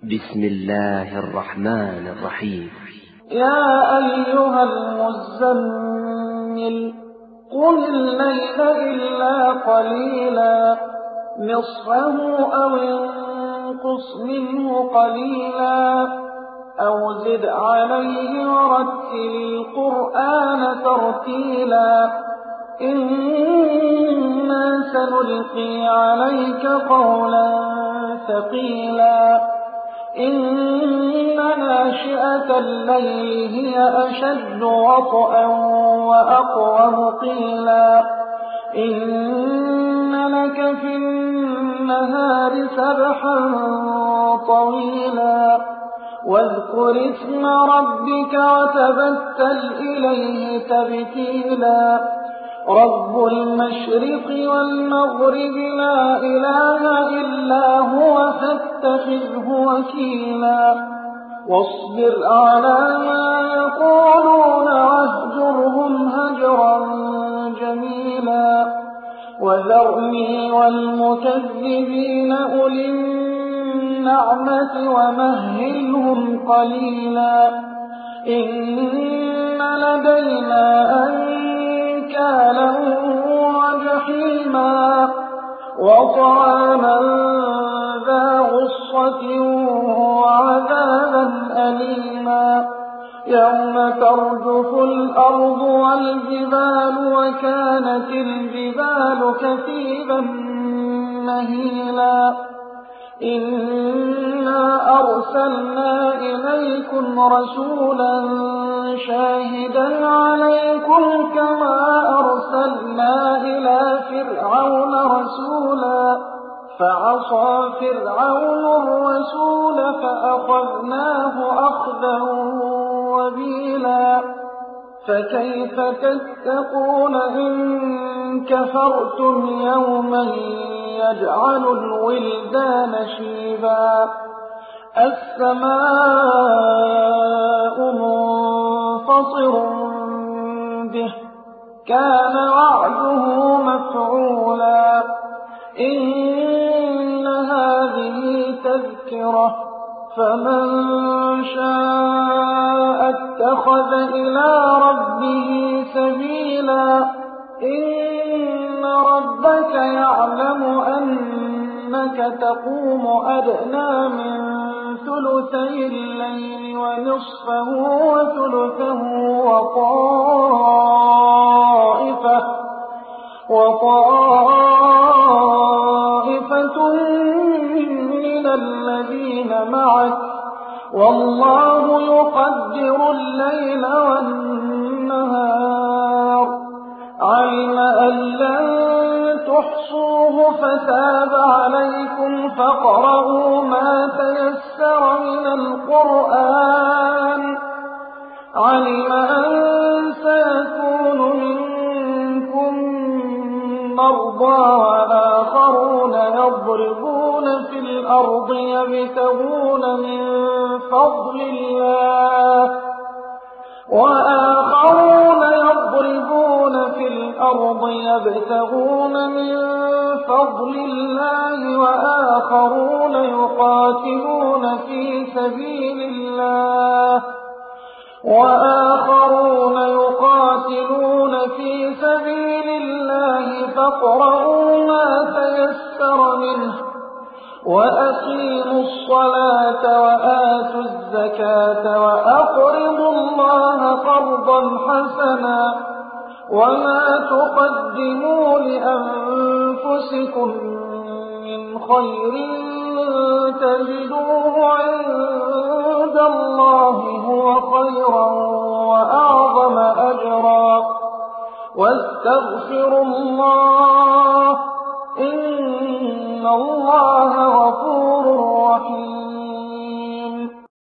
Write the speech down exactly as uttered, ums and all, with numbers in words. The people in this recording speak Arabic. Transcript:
بسم الله الرحمن الرحيم. يا أيها المزمل قم الليل إلا قليلا نصفه أو انقص منه قليلا أو زد عليه ورتل القرآن ترتيلا إنا سنلقي عليك قولا ثقيلا إن ناشئة الليل هي أشد وطئا وأقوم قيلا إن لك في النهار سبحا طويلا واذكر اسم ربك وتبتل إليه تبتيلا رب المشرق والمغرب لا إله إلا هو فاتخذه وكيلا واصبر على ما يقولون واهجرهم هجرا جميلا وذرني والمكذبين أولي النعمة ومهلهم قليلا إن لدينا أنكالا وجحيما وطعاما ذا غصة وعذابا أليما يوم ترجف الأرض والجبال وكانت الجبال كثيبا مهيلا إنا أرسلنا إليكم رسولا شاهدا عليكم كما أرسلنا إلى فرعون رسولا فعصى فرعون الرسول فأخذناه أخذا وبيلا فكيف تتقون إن كفرتم يوما يجعل الولدان شيبا السماء منفطر به كان وعده مفعولا إن هذه تذكرة فمن شاء اتخذ إلى ربه سبيلا إن ربك يعلم أنك تقوم أدنى من ثلثي الليل ونصفه وثلثه وطائفة وطائفة من الذين معك والله يقدر الليل والنهار علم أن لن تحصوه فتاب عليكم فاقرؤوا ما تيسر من القرآن علم أن سيكون منكم مرضى وآخرون يضربون في الأرض يبتغون من فضل الله وآخرون يضربون في الأرض يبتغون من فضل الله وآخرون يقاتلون في سبيل الله وآخرون يقاتلون في سبيل الله فاقرؤوا ما تيسر منه وأقيموا الصلاة وآتوا الزكاة وأقرضوا الله قرضا حسنا وما تقدموا لأنفسكم من خير تجدوه عند الله هو خيرا وأعظم أجرا واستغفروا الله إن الله غفور رحيم